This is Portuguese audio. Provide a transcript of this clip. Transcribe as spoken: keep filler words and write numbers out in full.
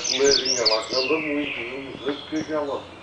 coledinha lá que anda muito, não sei o que é que ela